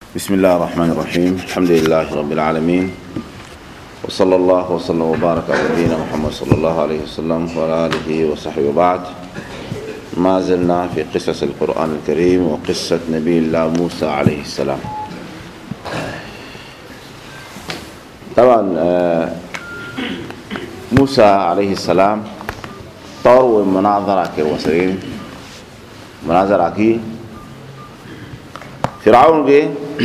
بسم الله الرحمن الرحيم. الحمد لله رب العالمين، وصلى الله وسلم وبارك على نبينا محمد صلى الله عليه وسلم وعلى آله وصحبه. وبعد، ما زلنا في قصص القرآن الكريم وقصة نبي الله موسى عليه السلام. طبعا موسى عليه السلام طور مناظرة كالوسرين مناظرة كي فرعون جه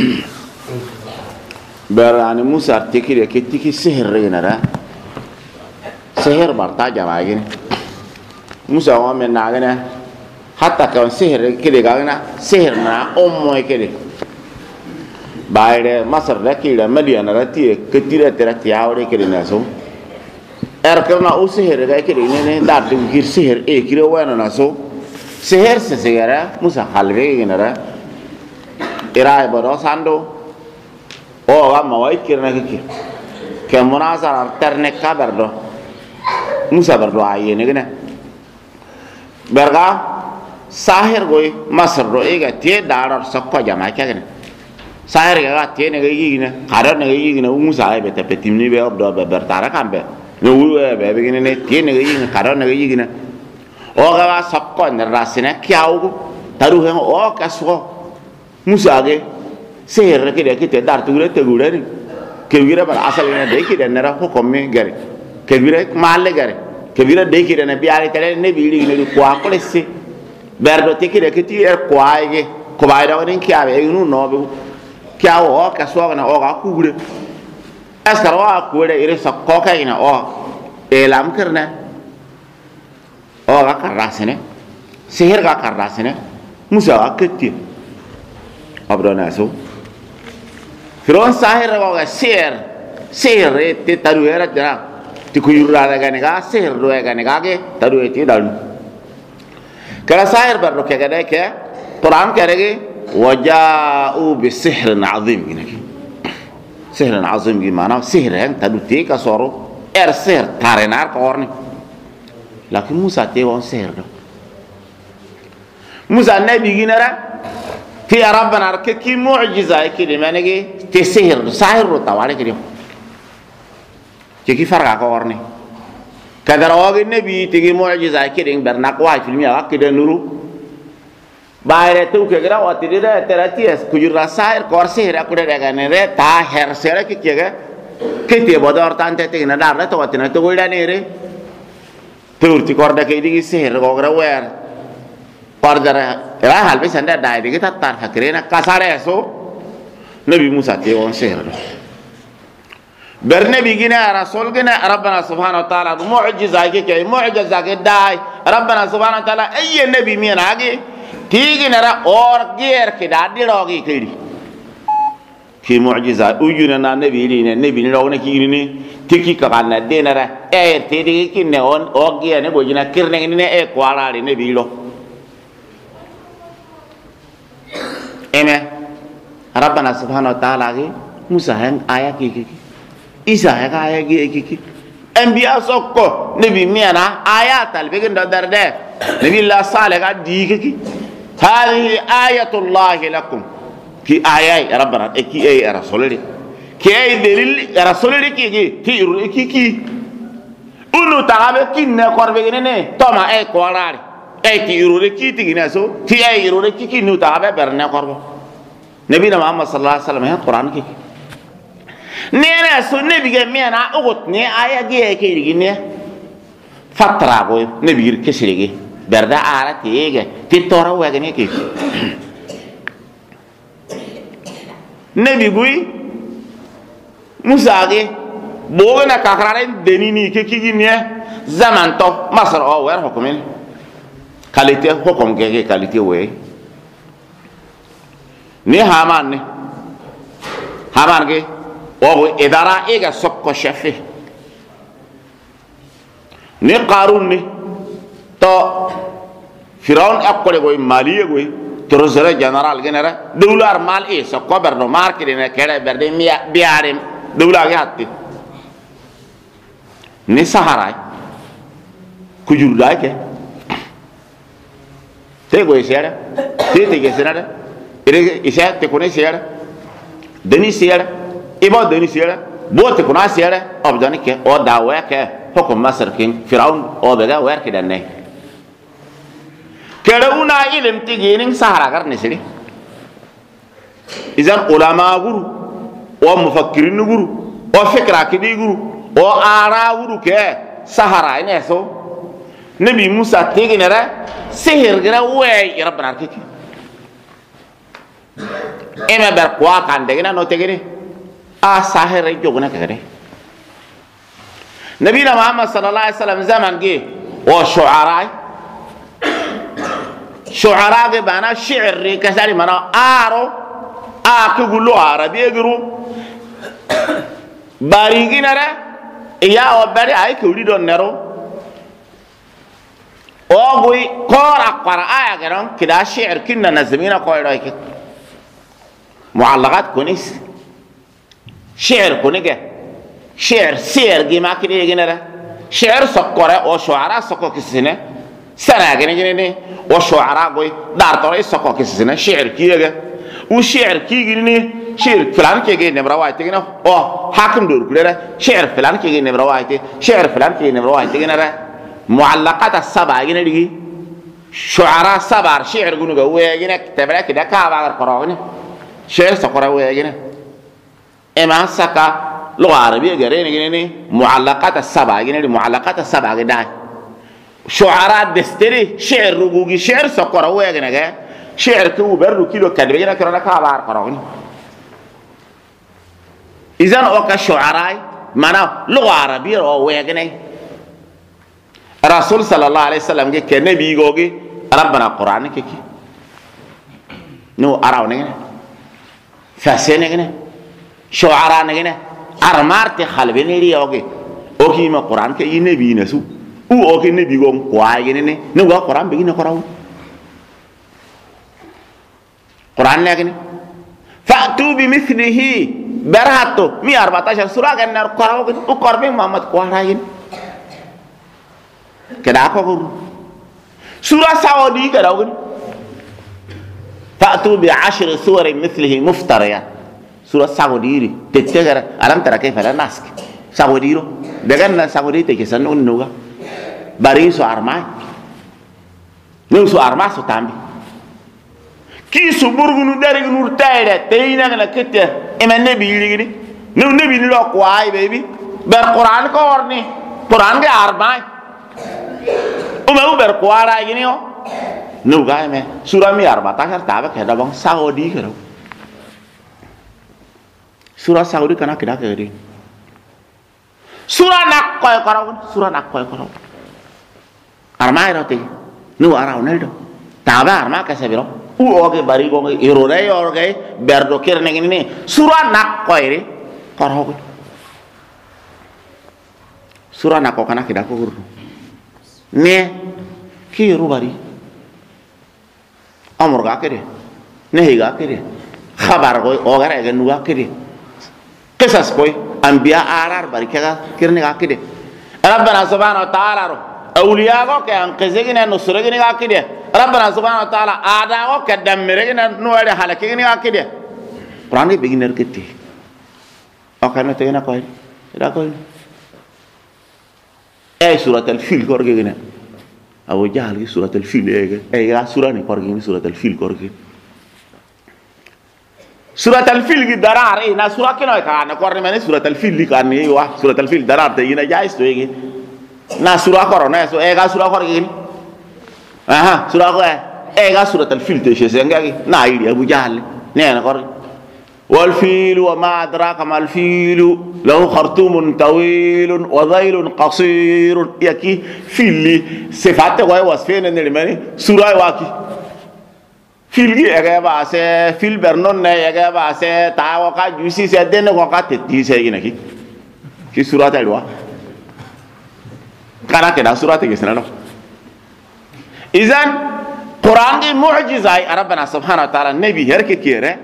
يعني موسى ارتكل كتكي سحر رينا سحر برتاجا معين موسى وامن ناقنا حتى كان سحر كده قالنا سحرنا أمه كده بعد مصر لكيلا مليان راتي كتير تراتي عوري كده ناسو أركبنا أو سحر كده إنه دار تغير سحر كده وين ناسو سحر سحرة موسى خالفه كده إراي بدو ساندو أو غام موايد كيرنا كي كمناظر ترنك كبردو موسى بردو عينه كنا برغا ساحر غوي مصر رو إيجا تيه دارر سكوا جماعة كنا ساحر كذا تيه نجيجي كنا قرر نجيجي كنا موسى أي بتبتمني بيا بدو ببرتارا كام بيا نقول بيا بيجي نه تيه نجيجي كنا قرر نجيجي كنا أو غوا سكوا نراسينا كياو تروه أو كسوا موسى أجي سهر كده كده دار تقوله تقوله كبيرة بس أصلنا ده كده نرا هو كمي غير كبيرة مال غير كبيرة ده كده نبي عليه تلا نبي يلي نبي قاق لسه بردو تكيده كتير قاقه كبايدا ودين كيا بيجنو نابو كيا هو كسوة كنا هو كقوله أسرع كقوله إيرس سكوكا كنا هو إعلام كرنا هو كاراسنة سهر كاراسنة موسى كتير أبدا ناسو فرعون ساحر رواقة سحر تدوه رجلا تكوير رادا كنيكا سحر روه كنيكا كه تدوه تدالو كلا ساحر برضو كده كه قرآن كده وجاءوا بسحر عظيم كنيكا سحر عظيم كمان سحر هم تدوه تيكا صاروا سحر تارينار كورني لكن موسى تيوان سحر موسى النبي جينا في ربنا رككي معجزة كده ما نجي تسحر ساحر روتاوالي كده كي فرق أكورني كذا رواق النبي تيجي معجزة كده برناك واحد في المية كده نورو باير تو كده واتي ده تراتيس كجورا ساحر كور سحر أكوده دعاني ره تاهر سحر كده كده بدار تانته تيجي ندار ره تو واتي نتو قيدا نيره تورتي كوردا كده كي سحر كوكرا وير Order era hal bisa anda dah di kita tar hakirena kasar eso Nabi Musa tiwon sihir bernabi gina rasul gina Rabbana subhanahu wa ta'ala mu'jiza ke mu'jiza ke dai Rabbana subhanahu wa ta'ala ayye nabi mian age tigi nara or ger ke dadi rogi kiri ki mu'jiza ujuna na nabi ni rogna ki ni tiki ka kana denara tigi ki ne on ogi ne bojina kirne ni ne kwala ni nabi lo Eme, Rabbana subhanahu wa ta'ala ke Musa yang ayat kiki, Isa yang ayat kiki. Enbiya sokko Nabi miana ayat al begin dadar deh. Nabi Allah Saleh kan di kiki. Hadi ayatullah lakum. Ki ayat Rabbana ki ayat Rasulullah. Ki ayat dalil Rasulullah kiki. Tiru kiki. Unu tagabe kinne korbe gine toma kualari. Ki irure kiti gina so ti irure kiki nu tabe berna korbo nabi Muhammad sallallahu alaihi wasallam ya Quran kiki nena so nabi ge mena ugot ne aya ge ke gine fatra go nabi gir kesirege berda ara tege ti tora wa gane ke nabi gui Musa ge bogana kakraren denini ke kiki ne zaman to masar o wer hukumin qualité hukum ke qualité we ni Haman ke o idara ega sokko chefe ni Qarun ni to Firaun akole go maliye go trésorier général genera $, mal sokko berdo marke ne kere berde biare $, ge hatti ni Sahara kujurda ke Te go isera, te que será, ere isa te conoce era, deni siyere ibo deni siyere bote kuna siyere obdani ke o dawe ke hukum masar king firaun o bega wer ke danne kere una ilim tiginin sahara gar nisiri izan ulama guru o mufakkirin guru o fikra kidi guru o ara guru ke sahara ine so nabi musa tiginere sihir gira we rabbana kiki ema ber kwa kan degina no tegini a sahir joguna kagere nabi muhammad sallallahu alaihi wasallam zaman ge o shu'ara ge bana shi'r ri kasari mana aro a kugulu arabi guru bari ginara iya o bari ay kuli don nero o gui qara qara aya garon kida shi'r kinna nazmina qoyray ke muallaqat kunis shi'r kunige shi'r sir gi makri ginara shi'r sokkore o shu'ara sokko kisine sana gine o shu'ara gui dar tore sokko kisine shi'r kiyege u shi'r kigini shi'r falan kege ne rawayte gina o hakim dur kulera shi'r falan kege ne rawayte shi'r falan kege ne rawayte gina muallaqat as-sab'a gina digi shu'ara sabar shi'r gunu ga we gina tabra kida ka ba qarogni shi'r sokora we gina ema saka lugha arabiyya gare ne gina ni muallaqat as-sab'a gina di muallaqat as-sab'a gida shu'ara desteri shi'r rugugi shi'r sokora we gina ga shi'r ku berru kilo kadbe gina kirana ka ba qarogni izan o ka shu'ara mana lugha arabiyya o we gina rasul sallallahu alaihi wasallam ke nabi gogi rabbana qur'an ke ki no araw ne fasene ne shu'ara ne armarte khalbeni ri yogi o ki ma qur'an ke yi nabi ne su u o ki nabi gom kwa yi ne no ga qur'an bi ne qaraw qur'an ne fa'tu bi mithlihi barato 114 surah kan nar qaraw u qarbi muhammad qarayin keda ko guru surah saudi keda guru fa'tu bi 10 suwar mithlihi muftariya surah saudi ri tettegara alam tara kayfa la nask saudi ro daga na saudi te kesan nuga bari so arma no so arma so tambi ki su burgunu dari nur tayre teyina na kette e man nabi ligini no nabi lo ko ay baby ber quran ko orni quran ge arma uber kuara gini o nuga me surah 114 tabe ke dabang saudi kero surah saudi kana kida keri surah nak koy karo arma rote nu ara oneldo tabe arma ka sebiro u oge bari go irore yorge berdo kerne gini surah nak koy re karo surah nak kana kida ko guru ne ki rubari amur ga kede ne higa kede khabar go ogara ga nuga kede qisas koy anbiya arar bari kaga kirne ga kede rabbana subhanahu wa ta'ala ro awliya go ke an qizegina nusregina ga kede rabbana subhanahu wa ta'ala ada go ke dammeregina nuware halakegina ga kede qur'an be beginner kete akana tegena koy da koy سورة الفيل كورجينا أو جهل سورة الفيل أي سورة نكورجين سورة الفيل كورجين سورة الفيل كي درار إيه نا سورة كنا كنا كورن من سورة الفيل اللي كان يوا سورة الفيل درار تيجينا جايز تويجي نا سورة كورونا سو إيه سورة كورجين aha sura ko e ga suratul fil te she senga na iri abu jahl ne na kor wal fil wa ma adraka mal fil lahu khartumun tawil wa dhailun qasir yaki fil sifat ko wasfene ne mani sura waki fil gi e ba se fil bernon ne e ba se ta ko ka jusi se den ko ka te ti se gina ki sura ta lwa kana ke da sura te gesna no izan Quran di mu'jiza ay rabbana subhanahu wa ta'ala nabi herke kire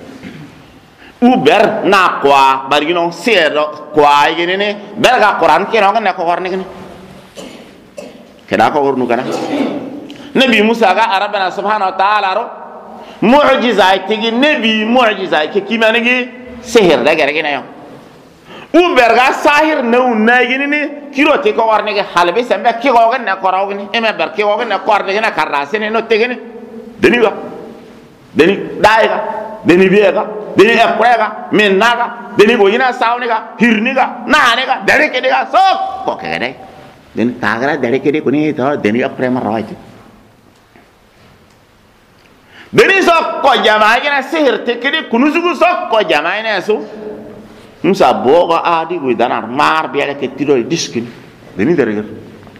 uber na kwa barigino sero kwa yene ne berga Quran ke no ne ko horne ne keda ko hornu kana nabi Musa ga rabbana subhanahu wa ta'ala ro mu'jiza ay tigi nabi mu'jiza ke kimane gi sihir da gere gina yo u berga sahir no nagini ni kiro te ko warne ge halbe sembe ki go gen na koraw gini e me ber ki go gen na korde gina karrase ni no te gini deni ga deni daiga deni biega deni eprega min naga deni go yina sawniga hirniga nanega dere ke diga so ko ke gede deni tagra dere ke di kuni to deni eprema rawati deni so ko jama'a gina sihir te kidi kunusugu so ko jama'a ina so musa bogo adi go danar mar biya ke tiro diskin deni dere ger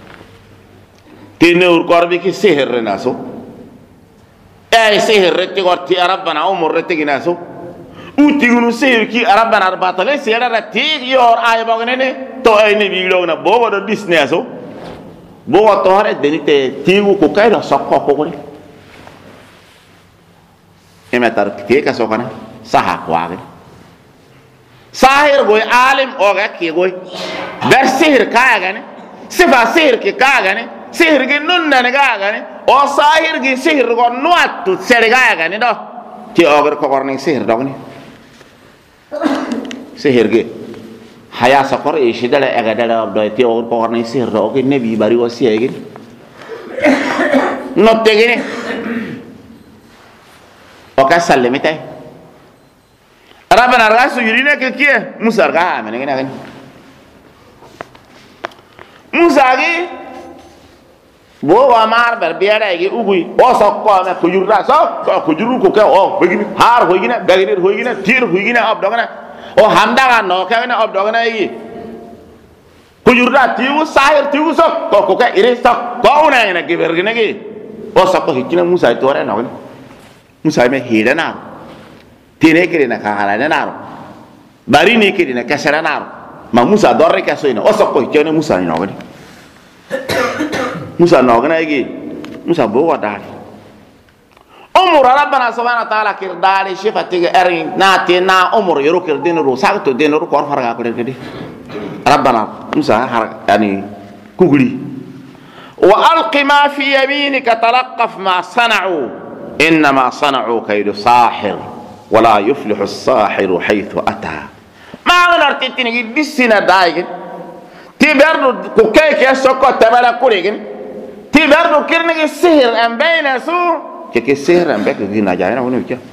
tene ur korbi ki sihir na so ay sihir reti gorti rabbana umur reti gina so uti gunu sihir ki rabbana arbatale sihir reti yor ay bognene to ay ne bi lo na bogo do disne so bogo to hare deni te tigu ko kaydo sokko ko ko emetar ke ka sokana saha kwaage sahir goy alim oga ke goy ber sihir kaaga ne sifa sihir ki kaaga ne sihir gi nunna ne kaaga ne o sahir gi sihir go nuatu sergaaga ne do ti ogar ko korning sihir dogni sihir gi haya sakor e shidala ega dala do ti ogar ko korning sihir do ke nabi bari o siegi no tegene o ka sallemite rabbana rasu yurina ke kie musa ga amene gina gani musa gi bo wa mar ber biara gi ugui o sokko me ko yurra so ko juru ko ke o begini har hoygina bagini hoygina tir hoygina ab dogana o hamda ga no ka na ab dogana yi ko yurra tiwu sahir tiwu so ko ke ire so ko una ina gi bergina gi o sokko hikina musa to re no gani musa me hira na tine kiri na kahala na naro bari ni kiri na kasara naro ma musa dorre kaso ina o sokko hikene musa ni no gani musa no gana igi musa bo wadari umur rabbana subhanahu wa ta'ala kir dali shifati erin na te na umur yoro kir dinuru sagto dinuru kor farga ko de rabbana musa har yani kuguli wa alqi ma fi yaminika talaqqaf ma sana'u انما صنعوا كيد ساحر ولا يفلح الساحر حيث اتى ما غلرت تني بسنا دايغ تبرد كوكاي كي سوكو تبالا كوريغن تبرد كيرني سحر ام بين سو كي سحر ام بك غينا جاينا ونو كي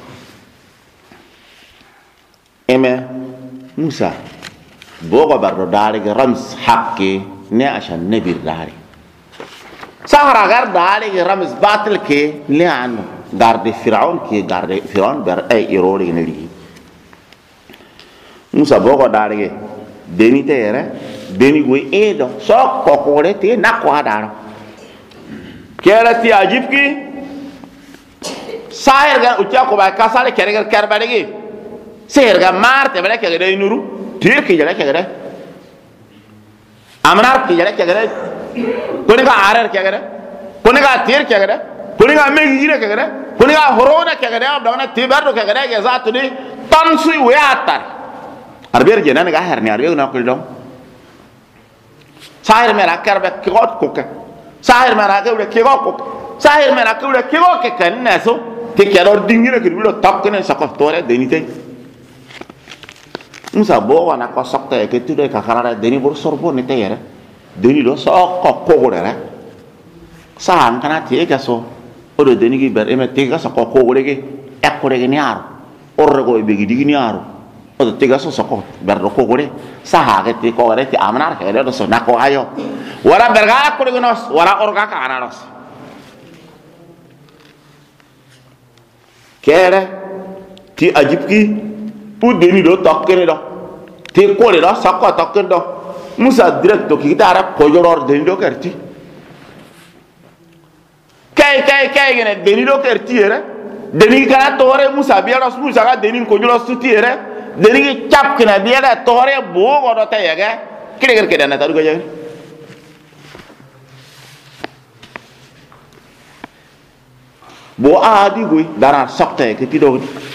اما موسى بوغا برdo داري رمز حقي ني عشان نبي داري سحر اگر داري رمز باطل كي لانه garde Firaun ki garde Firaun ber ay irori neli Musa bogo darge deni tere deni go edo so ko kore te na kwa daro kera ti ajib ki sahir ga ucha ko ba kasale kere ker badegi sahir ga marte bele ke gede nuru tir ki jale ke gede amnar ki jale ke gede kone ga arer ke gede kone ga tir ke gede kone ga megi gire ke gede kuni ga horona ke gade ab dawna tibardo ke gade ge zatu ni tan sui weatar arber je nan ga herni arbe na ko dom sahir mera karbe ki got ko ke sahir mera ke ke got ko sahir mera ke ke got ke kan na so ke ke do dingire ke do tak ne sa ko tore denite musa bo wana ko sokte ke tude ka karara deni bor sorbo ni te yere deni do so ko ko gore sahan kana te ga so odo deni gi ber eme tega sa ko gorege ekkorege ni aro orrego e begi digi ni aro odo tega so ko ber do ko gore sa ha ke ti ko gore ti amnar ke do so na ko ayo wara berga ekkorege nos wara orga ka anaros kere ti ajibki pu deni do tokkere do ti ko le do sa ko tokkere do musa direct to ki tara ko joror deni do kerti kay gene deni do kertiere deni kana tore musa biara musa ga deni ko julo sutiere deni ki chap kina biara tore bo go do tayega kire ke dana taru ga jage bo adi gui dara sakte ke tido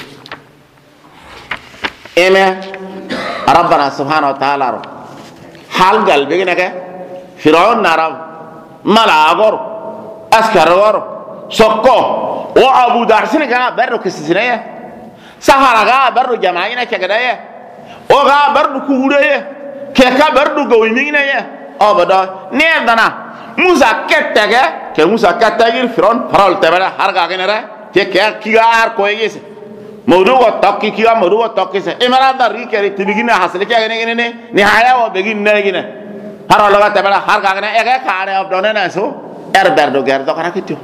eme rabbana subhanahu wa ta'ala hal gal be gene ke firaun narab malagor askar waro sokko o abu darsin ga berro kesisine sahara ga bardu jama'a na kegada ye o ga bardu kuure ye ke ka bardu go yimina ye o bada ne dana musa kettege ke musa kattagir firon parol tebara har ga genera ke kigar ko yese modu go tokki kiga modu go tokki se emara da rikeri tibigina hasle ke gene ne haya o begin ne gine har loga tebara har ga gene ege kaare of done na so berdo gerdo kana kityo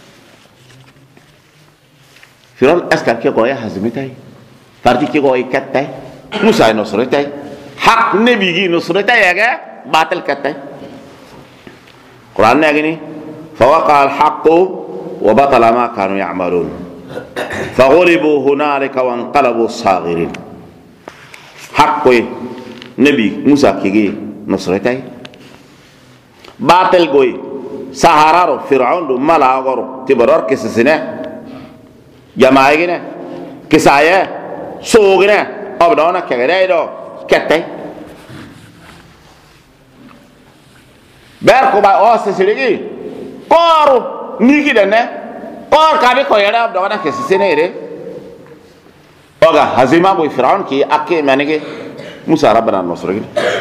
firon askar ke goya hazmitay farti ke goy kattay musa nusratay haq nabigi nusratay ege batil kattay قرآن ناقني فوقع الحق وبطل ما كانوا يعملون فغلبوا هنالك وانقلبوا صاغرين حق نبي موسى كي نصرتي باطل قوي سهرارو فرعون دو ملا غرو تبرر كسسنه جماعينا كسايه سوغنا ابدونا كغدايدو كتي berko ba o sesiligi koru niki dene kor kabe ko yara do wana ke senere oga hazima boy fir'aun ki akke manege musa rabbana nasrigi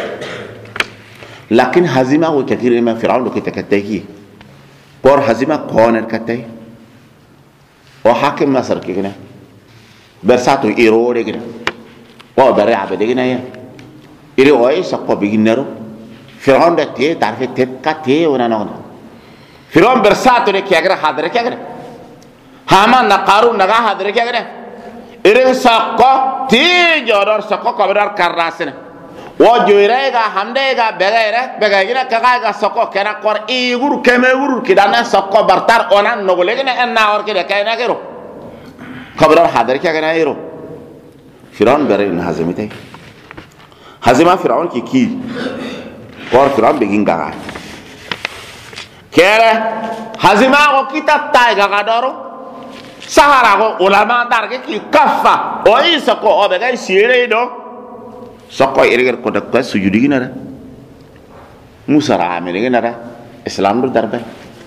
lakin hazima wo kathir ma fir'aun do kitakataki kor hazima koner katay o hakim nasr ki gina bersato irore gina o bare abede gina ya iri o isa ko biginero فرعون ده تي تعرف تكاتي ولا نغنا فرعون برساتو ده كيغرا حاضر كيغرا هامان نقارون نغا حاضر كيغرا إرن ساقو تي جورور ساقو كبرار كراسنا وجويريغا حمديغا بغيرا كغايغا ساقو كنا قر إيغور كميغور كدانا ساقو برتار اونا نغوليغنا انا اور كده كاينا كيرو كبرار حاضر كيغرا يرو فرعون برين هزمتي هزمه فرعون كي kor firam begin gaga kere hazima ko kita tai gaga doro sahara ko ulama dar ke ki kaffa o isa ko o be gay sire do sokko iriger ko dakka sujudi ginara musa ra amene ginara islam do darbe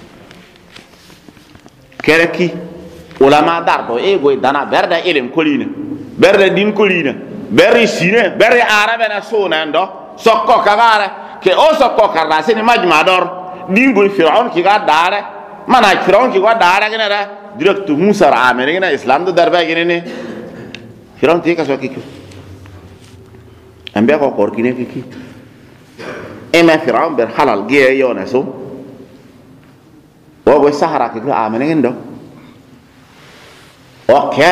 kere ki ulama dar do e goy dana berda ilim kolina berda din kolina berri sine berri arabe na sona ndo sokko kagara ke o sokko karna seni majma dor dingo fir'aun ki ga dare mana fir'aun ki ga dare gina da direct musa ra amene gina islam do darba gina ne fir'aun ti ka so ki ambe ko kor kine ki ema fir'aun ber halal ge yo na so o go sahara ki ga amene gina do o ke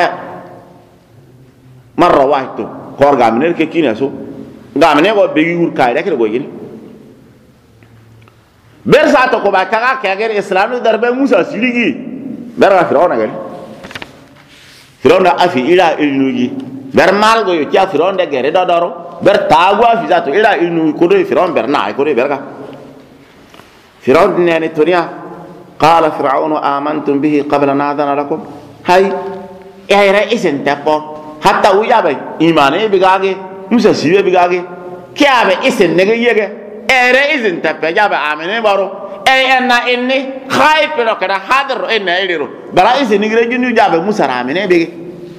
marra wahto kor ga amene ke kina so ga amene go begi ur kai da ke go gina bersa to ko ba kaga kager islam darbe musa siligi berra fir'auna gal fir'auna afi ila ilnugi ber mal go yo tia fir'auna gere do doro ber tagwa fi zato ila ilnu ko do fir'aun ber na ko do berga fir'aun ne tonia qala fir'aun amantum bihi qabla an adana lakum hay ya ra'isen tapo hatta uyabe imane bigage musa sibe bigage kiabe isen ne yege ere izin tappe jabe amene baro enna inni khaif pero kada hadir enna ediro bara izin ngire jinu jabe musa amene bege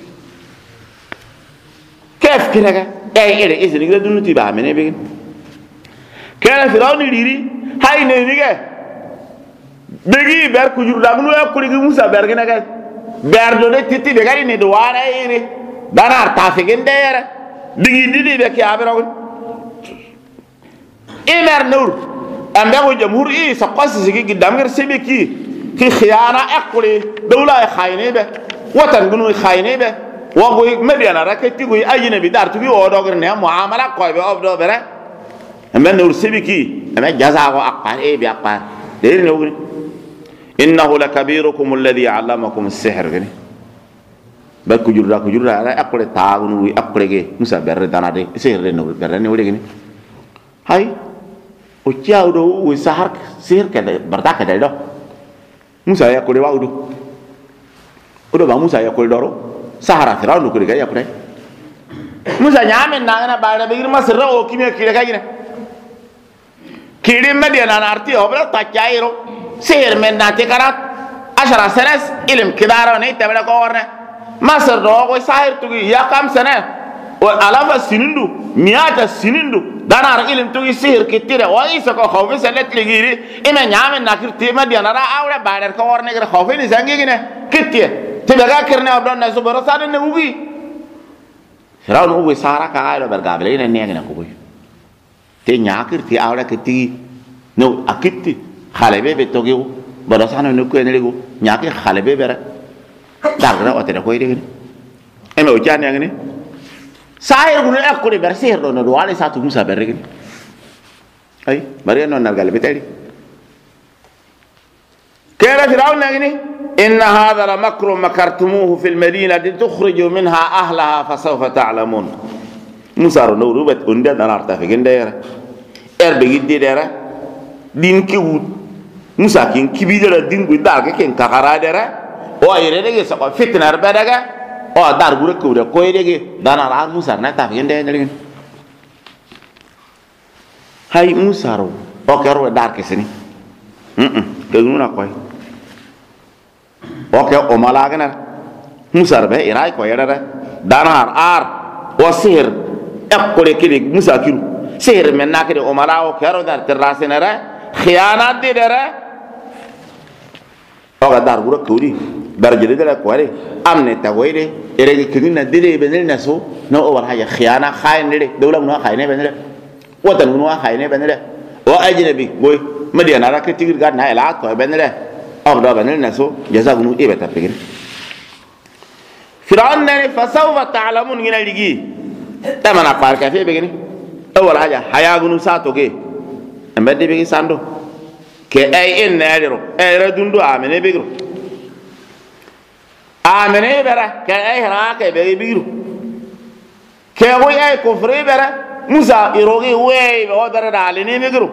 kef kiraga ere izin ngire dunu tiba amene bege kala firawni diri hay ne nige begi ber ku juru dagnu ya kuli musa bergena ga berdo ne titi be gari ne do wara ere danar tafigende ere digi didi be ki abero إمر نور أم بقول جمهور إيه سقاس زكي قدام غير سبكي في خيانة أقولي دولة خاينة به وطن جنوي خاينة به وقوي مدينة ركتي قوي أي نبي دار تبي وداغر نعم معاملة قوي بأفضل بره أم نور سبكي أم جزاء أقبال إيه بأقبال دير نقول إنه لكبيركم الذي علمكم السحر غني بل كجورا على أقول تاغنوي أقول جي مسا بردانا دي سحر نقول بردانا نقول غني هاي uciau do wisahar sihir kada bertak kada do musa ya kuli wa udo ba musa ya kuli doro sahara firaun do kuli ga ya kuli musa nyamen na na ba da bigir masra o kime kire ga gina kire madiana na arti obra ta chairo sihir men na te karat ashara sanas ilm kidaro ne tabla ko warna masar do ko sahir tugi ya kam sana o alafa sinindu miata sinindu danar ilim tugi sihir kitire o isa ko khofi salet ligiri ime nyame nakir tema dianara awre bader ko orne ger khofi ni zangi gine kitie te daga kirne abdan na subara sane ne ugi Firaun ugi sara ka ayro bergabele ne ne gine ko boy te nyakir ti awre kiti no akitti khalebe be togi bada sane ne ko ne lego nyakir khalebe bere darra o te ko ide gine eme o jani ngene sahir gunu ekkuri ber sihir do no wali satu Musa ber gine ay bari non nargal beteli kera Firaun ngene inna hadha la makru makartumuhu fil madinati tukhriju minha ahlaha fasawfa ta'lamun Musa ro no rubat unda danarta fe gendera erbe gidde dera din ki wut Musa kin kibidera din gu dalga ken kakara dera o ayre de so fitnar bedaga o dar gure ko de ko yede danar ar Musa na ta fe gendera ngin hay Musa ro o kero dar kesini ke nuna koy oke o malagana Musa be irai ko yara danar ar o sihir ekkole kidi Musa kiru sihir men nakede o malawo kero dar terrasenere khiyanat de dere o ga dar gura kudi darjede de la kware amne tagoyde erege kidina dile benel naso no o war haya khiyana khayne dawla no khayne benel watan no khayne benel o ajnabi boy madiana ra ketigir gad na ela ko benel abda benel naso jazagunu ibata pegin Firaun ne fasawfa ta'lamun ngina ligi tamana par ka fe begini awal haja hayagunu sato ke ambade begi sando ke ay en nadiro ay radundu amene begiro amene bera ke ay ha ke begi bigiru ke wo ay kufri bera Musa irogi we o dara dale ne begiro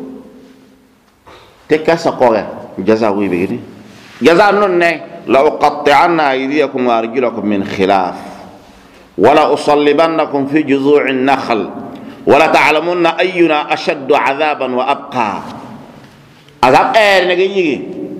tekka sakoga jaza wi begini jaza non ne la uqatti'anna aydiyakum wa arjulakum min khilaf wala usallibannakum fi juzu'in nakhl wala ta'lamunna ayyuna ashaddu 'adhaban wa abqa azab ne gigi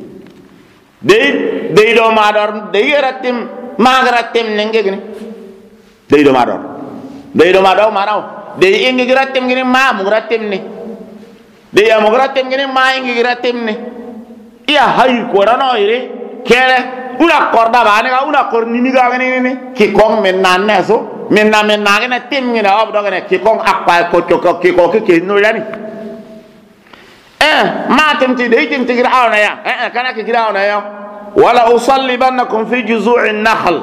de do mador de yaratim magaratim nengegni de do mador maraw de ingi giratim ngini ma mugaratim ni de ya mugaratim ngini ma ingi giratim ni iya hay ko rano ire kere una korda bane ga una korni ni ga ne ki kong men nanne so men na ga tim ngina ob do ne ki kong akpa ko to ki ko ki no yani ma timti de timti gira na ya kana ki gira na ya wala usallibannakum fi juzu'in nakhl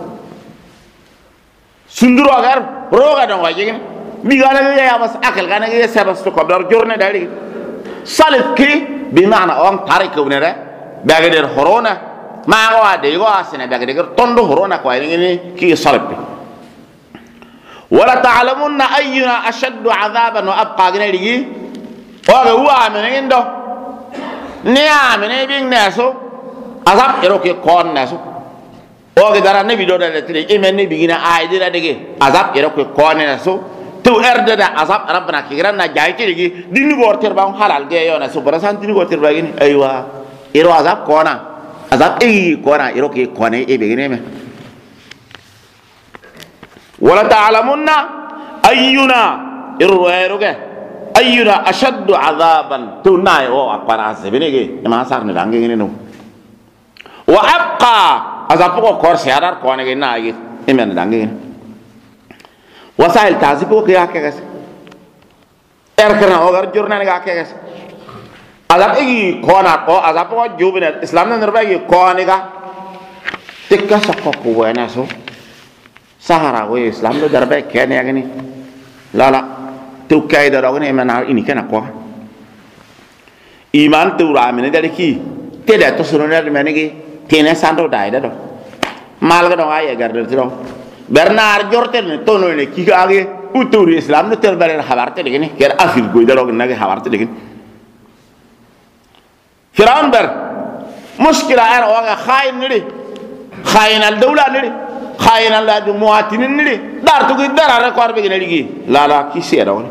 sunduro agar roga don wajin bi ga na ya bas akal ga na ya sabas to ko dar jorne dali salif ki bi maana on tarik ne re baga der horona ma wa de go asene baga de tondo horona ko ni ki salib wala ta'lamunna ayyuna ashaddu 'adhaban wa abqa gnali o ga wa amene ndo ne amene bing naso azab ero ke kon naso o ga dara nabi do dale tire imen nabi gina ay dira dege azab ero ke kon naso to erde da azab rabbana ki ranna jayti dege dinu go terba halal ge yo naso barasan dinu go terba gini aywa ero azab kona azab kona ero ke kone begine me wala ta'lamunna ayyuna irwaruga ayyuna ashaddu 'adhaban tunai o apara sebenege ma sarne dange ngene no wa abqa azab ko korse adar kone ge na yi emen dange ngene wasail tazibo ke akegas erkana o gar jorna ga akegas azab kona ko azab ko jubina islam na nerba kone ga tikka sakko ko wana so sahara we islam do darba kene yagni lala tu kaida do ne mana ini kana ko iman tu ramene dali ki teda to suno ne mene gi tene sando dai da do mal ga do ay garder do bernard jortel ne tono ne ki ga ge uturi islam no ter bare habarte de ni ker afil go do na ge habarte de Firaun ber muskila era wa khain ni khain al dawla ni khain al muwatin ni dar to gi dara ko arbe ni ligi la la ki sera won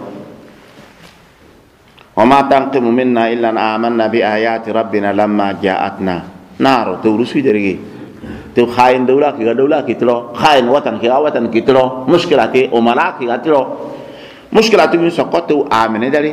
wa ma tanqimu minna illa an amanna bi ayati rabbina lamma ja'atna nar to rusu dergi تو خاين دولة كتلو خاين وطن كتلو مشكلة أملاء كتلو مشكلة من سقط آمنة داري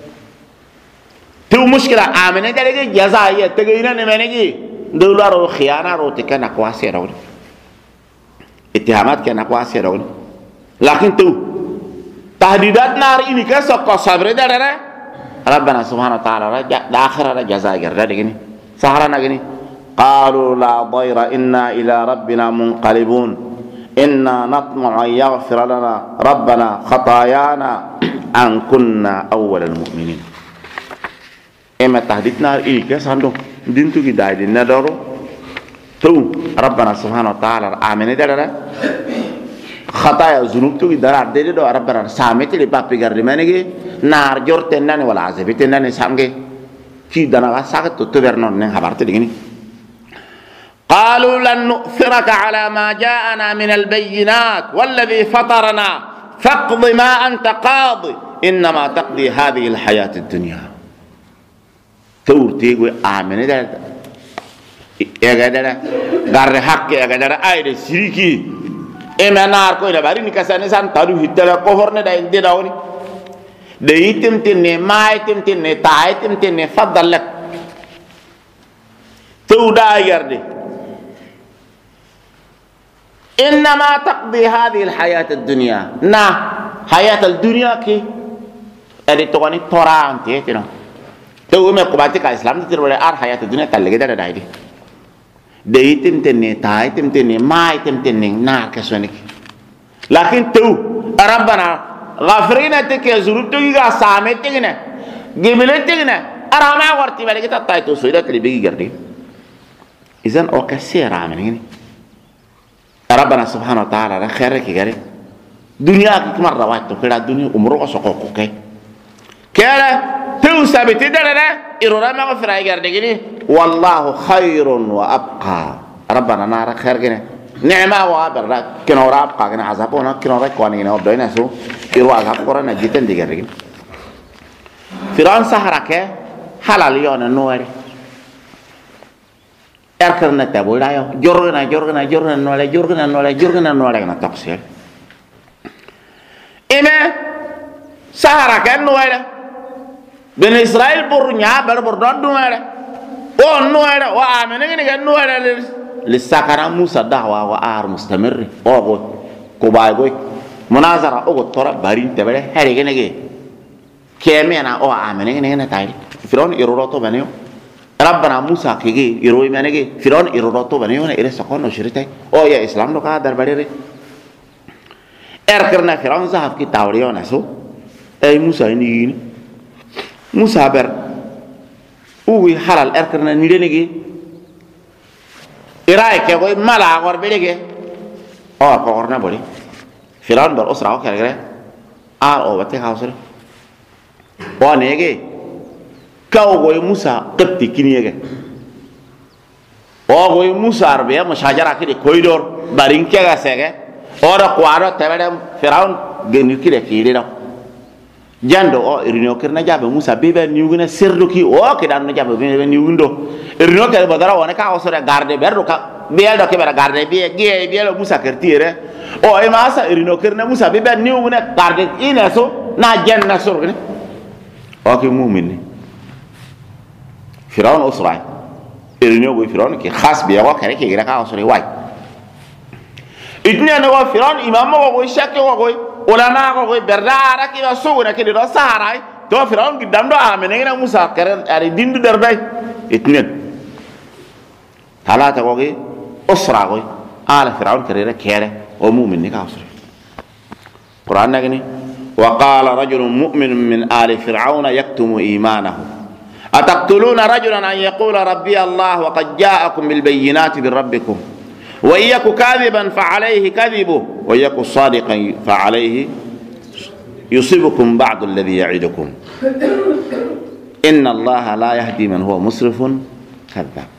تو مشكلة آمنة داري جزائية تجينا نمنيجي دولة رو خيانة رو تكنا قواسي رون اتهامات كنا قواسي رون لكن تو تهديدات نار إني كسق صبر داري ربنا سبحانه وتعالى رجع داخل جزائر داري سهرنا جني قالوا لا ضير إنا إلى ربنا منقلبون إنا نطمع أن يغفر لنا ربنا خطايانا أن كنا أول المؤمنين إما تهديدنا إيه ساندو دينتو كي دايد ندارو تو ربنا سبحانه وتعالى آمين دارا خطايا ذنوب تو كي دارا ديدو ربنا سامت لي بابي غردمانيغي نار جورتناني ولا عذابتناني سامغي كي دانا ساكت تبرنون نين خبرت ديغني قالوا لن نؤثرك على ما جاءنا من البينات والذي فطرنا فاقض ما أنت قاض إنما تقضي هذه الحياة الدنيا تورتي آمن ده يقدر غير حق يقدر أيد سيركي إما نار كوي لباري نكسر نسان تارو هيتلا كفرنا ده إنتي داوني ده يتم تني ما يتم تني تا يتم تني فضل لك تودا يردي إنما تقضي هذه الحياة الدنيا نا حياة الدنيا كي أدي تغني تورا أنتي تنا تو ما قباتك الإسلام تقول حياة الدنيا تلقي ده دايدي ده تمتني تاي تمتني ما تمتني نار كسونك لكن تو ربنا غفرنا تك زروب تيجا سامت تيجنا جبلت تيجنا أرامع ورتي بالك تطاي تو سويدا اللي بيجي جردي إذن أوكسير عاملين ربنا سبحانه وتعالى خيرك يا دنيا كم مرة واحد كده الدنيا أمره سقوق كي كلا توسع بتدرنا إيرورا ما في رأي جردي والله خير وأبقى ربنا نار خير كنا نعمة وابر كنا ورا أبقى كنا عذابنا كنا ورا كواني كنا وبدأنا سو إيروا عذاب قرنا جدا دي جردي فرعون سهرك حلال يون النور أركرنا تبولا يو جورنا نولا كنا تقصير إما سهرة كان نولا بن إسرائيل برنيا بردان نولا أو نولا وآمنين كان نولا لسكان موسى دعوة وآر مستمر أو كوبايغوي مناظرة أو ترى بارين تبله هري كنجي كيمينا أو آمنين كنا تايل فرعون إيروراتو بنيو ربنا موسى كيجي يروي منيجي فرعون يروراتو بنيونه إلى سكون وشريته أو يا إسلام لو كان درباري أركرنا فرعون ذهب كي تاوريون أسو أي موسى ينيجي موسى بر هو حلال أركرنا نيجي إراي كيقول ملا أقور بيجي أو أقورنا بولي فرعون بر أسرة أو كذا أو بتي خاصري وانيجي كاو غوي موسى قبتي كينيغا او غوي موسى عربيه مشاجره كده كويدور بارينكا سيغا اورا قوارو تبدم فرعون غنيكي كيدو جاندو او رينيو كرنا جاب موسى بيبا نيوغنا سيردوكي او كدان نجاب بيبا نيوغندو رينيو كده بدرا وانا كا اوسرا غاردي بيردو كا بيالدو كبر غاردي بي بيالو موسى كرتيره او ايماسا رينيو كرنا موسى بيبا نيوغنا غاردي ينسو نا جن سورغني اوكي مؤمن فرعون أسرع إرنيو بي فرعون كي خاص بيا وكره كي غير كا أسرع واي إدني أنا وفرعون إمام وقوي شاكي وقوي ولا نا وقوي بردارا كي بسونا كي ده سهراي تو فرعون قدام دو آمنين موسى كرر أري دين دو دربي إدني ثلاثة وقوي أسرع وقوي آل فرعون كريرة كيره ومؤمن كا أسرع القرآن نغني وقال رجل مؤمن من آل فرعون يكتم إيمانه أتقتلون رجلا أن يقول ربي الله وقد جاءكم بالبينات من ربكم وإن يك كاذبا فعليه كذبه وإن يك صادقا فعليه يصيبكم بعض الذي يعدكم إن الله لا يهدي من هو مسرف كذاب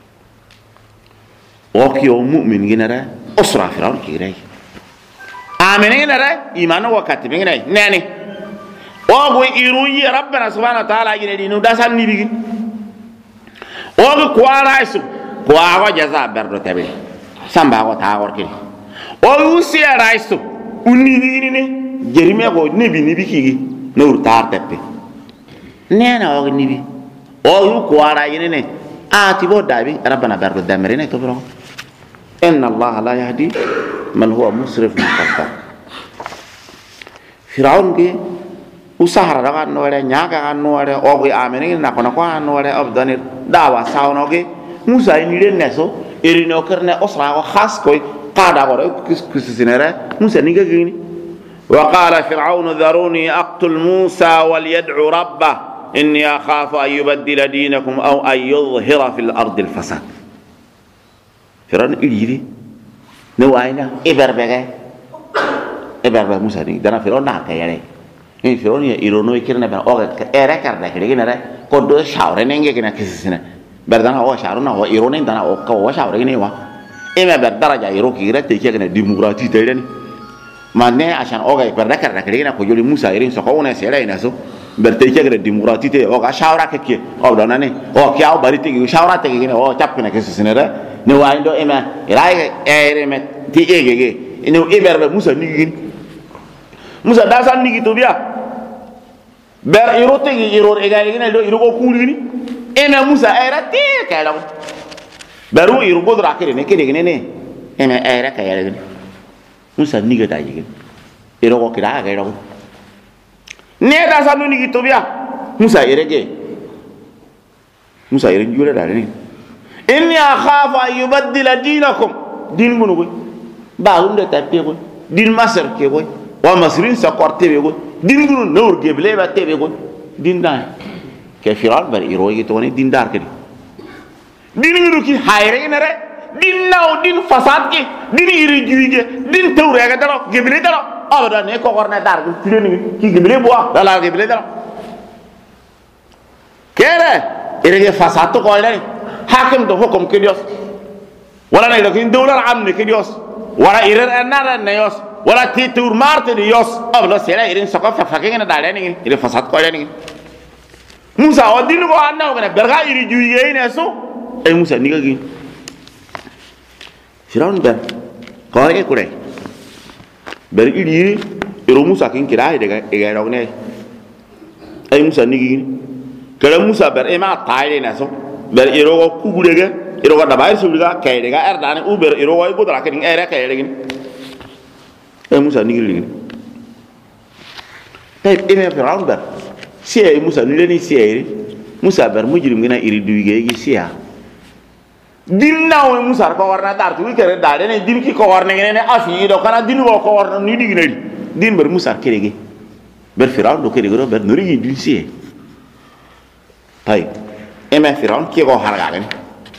وكيو مؤمن جنرا أسرع فرعون كيراي آمنين را إيمانه وكاتبين راي ناني وغو يروي ربنا سبحانه وتعالى ينادي نداسان نيبي وغو كوارايسو كواوا جزاء بردو تبي samba ko ta gorki o usi araisto unni ni jerime ko nibi kigi no tar teppe nena o nibi o yu ko ara yini ne ati bo dabi rabbana bardo damrine to bro inna allah la yahdi man huwa musrif kafar Firaun ke usahara daga noore nyaga ga noore o go amene na kono ko noore abdanir dawa sawno ge Musa ni len neso irino kerne osra ko khas koy qada go kusinere Musa ni gagini wa qala fir'aun dharuni aqtul Musa wal yad'u rabbah inni akhafu an yubaddila dinakum aw an yudhhira fil ardi al fasad Firaun iliri ne wayna iberbe Musa ni dana Firaun na kayare ni Firaun ya irono ikirna ba o era karda kire ko do shawre nenge kina kisisina berdana o sharuna o irone dana o ko o shawre ni wa ime ber daraja iro kire te kina demokrati te ni manne ashan o ga berda karda kire ko joli Musa irin so ko wona sere ina so ber te kina demokrati te o ga shawra ke o dona ni o kya o bari te shawra te kina o tapina kisisina ne wa ndo ime ira ere me ti egege ino iberbe Musa ni Musa dasan nigi to biya ber irote gi iror egali gina do irugo kulini ena Musa era te kala beru irugo dra kire ne kire ne ena era kaya gina Musa niga ta yigi irugo kira ga irugo ne dasan nigi to biya Musa irege Musa irege jure da ne inni akhafu an yubaddila dinakum din munu go ba hunde tappe go din masar ke go wa masrin sa korte be go din gunu nur geble ba tebe go din da ke Firaun bar iroyi to ne din dar ke din gunu ki hayre ne re din naw din fasad ki din iri juige din tawre ga daro geble daro abada ne ko gorne dar ko tire ni ki geble bo dala geble daro kere ire fasad to ko le hakim do hukum ke dios wala ne do kin dawlar amne ke dios wala ire anara ne yos wala titur marte di yos abla sera irin soko fa fakena dale ni ire fasad ko ni Musa o dinu ko anna ko ne berga iri juye ne so e Musa ni gagi Firaun ber ko e kure ber iri iro Musa kin kira de ga e ga ne e Musa ni gagi kala Musa ber e ma tayle ne so ber iro ko kugure ga iro ko dabar su ga kay de ga erdane u ber iro ko dra kin ere kay de e Musa ni gili tay ime Firaun ber si e Musa ni leni si e Musa ber mujrim gina iri duige gi sia din naw Musa ko warna dar tu kere dale ne din ki ko warna ne afi do kana din wo ko warna ni digina din ber Musa kere gi ber Firaun do kere go ber nuri gi din si tay ime Firaun ki ko harga ne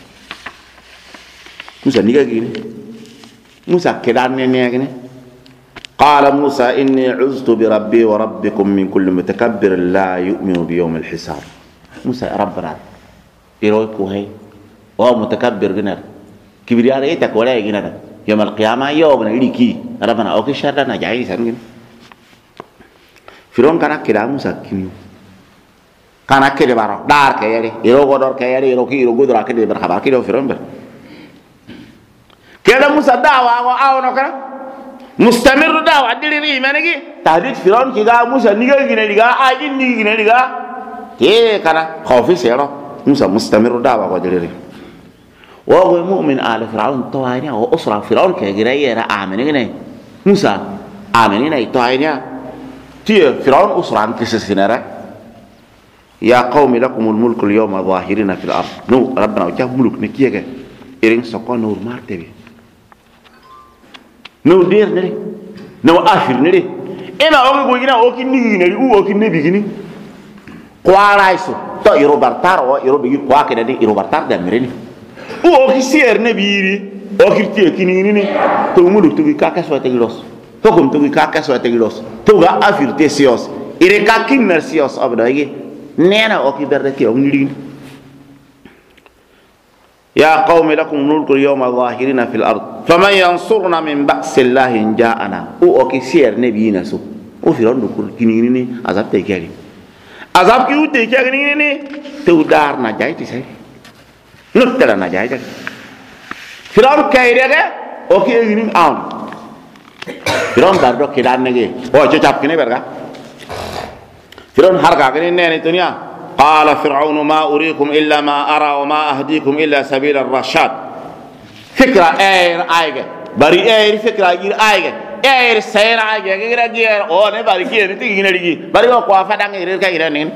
Musa ni gagi ne Musa kedan ne ne قال موسى إني عزت بربي وربكم من كل متكبر لا يؤمن بيوم الحساب موسى ربنا يرويكو هي وهو متكبر جنر كبرياء ريتك ولا جنر يوم القيامة يوم نيجي ربنا أوكي شرنا جاي سنجن فرعون كنا كده موسى كنيو كنا كده بارو دار كياري يروقو دار كياري يروقو دار كده برخبار كده فرعون بر كده موسى دعوة أو نكرة mustamir dawa diriri menegi tahdid Firaun kiga Musa niga gine diga ajin ni gine diga te kana khofi sero Musa mustamir dawa ko diriri wa go mu'min ala Firaun to aynya o usra Firaun ke gira yera amene gine Musa amene nay to aynya tie Firaun usran kisinara ya qaumi lakumul mulku al-yawma zahirina fil ard no rabbana wa muluk ne kiyege irin sokon nur martebe no der nere no afir nere ema o go gina o kinni nere o kinni bigini kwara iso to iro bartar o iro bigi kwa ke dadi iro bartar da mereni o kisier ne biri o kirti kinini ni to mulu to ka ka so te gilos to kom to ka ka so te gilos to ga afir te sios ire ka kinner sios abda gi nena o ki berde ti o ngiri يا قوم لكم ملك اليوم ظاهرين في الأرض فمن ينصرنا من بأس الله إن جاءنا أو كسير نبينا سو أو في رند كل كنيني عذاب تكالي عذاب كيو تكالي تودار نجاي تسي نقتل نجاي في رند كايرة oke ini aun Firon bardo kidan nege o cocap kini berga Firon harga kini nene dunia qala fir'aun ma uriikum illa ma ara wa ma ahdikum illa sabila ar-rashad fikra aige bari fikra gir aige sayra aige gira gier o ne bari gier ti gina digi bari ko fa dang ire ka ire nin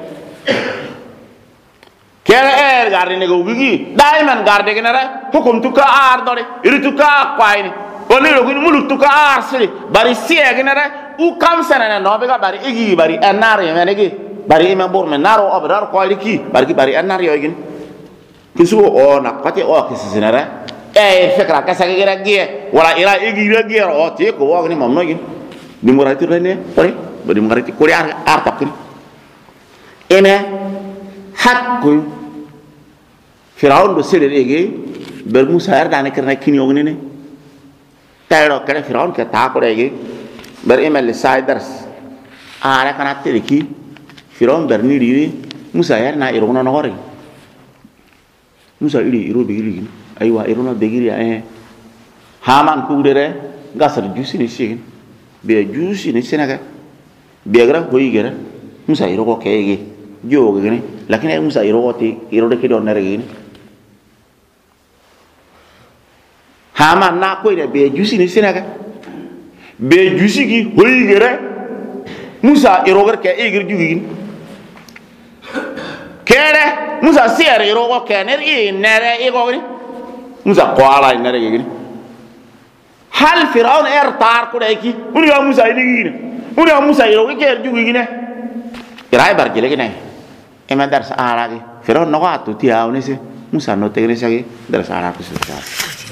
kere garde ne go wigi daiman garde gina ra hukum tuka ar dore iri tuka kwaini oni lo gini mulu tuka ar sili bari sie gina ra u kam sana no be ga bari igi bari anare menegi bari imam bor men naro obrar ko liki bari anare yo gini kisu o na pati o kisisinara fikra kasa gira gie wala ira igi gira gie o ti ko wa gini mamno gini di murati rene pare bari murati ko ar tapkin ene hakku Firaun do sele ege ber Musa er dane kerna kini ogni ne tayro kare Firaun ke ta ko ege ber emel saidars ara kana teriki Firaun ber ni ri Musa er na irona no gore Musa iri iro bigiri aywa irona bigiri haman ku dere gasar jusi ni sigin be jusi ni senaga be gra hoyi gera Musa iro ko kege jo gene lakini Musa iro ti iro de kido nere gene Haman na ko ire be jusi ni senaga be jusi gi hoyi gera Musa iro ger ke igir jugi kere Musa siar iro ko kener nere ego gene Musa qala nere gene hal Firaun tar ko de ki uni Musa ini gene uni Musa iro ke jugi gene irai bar gele gene ema dar sa ara ge Firaun no atu ti aune se Musa no tegre sage dar sa ara ko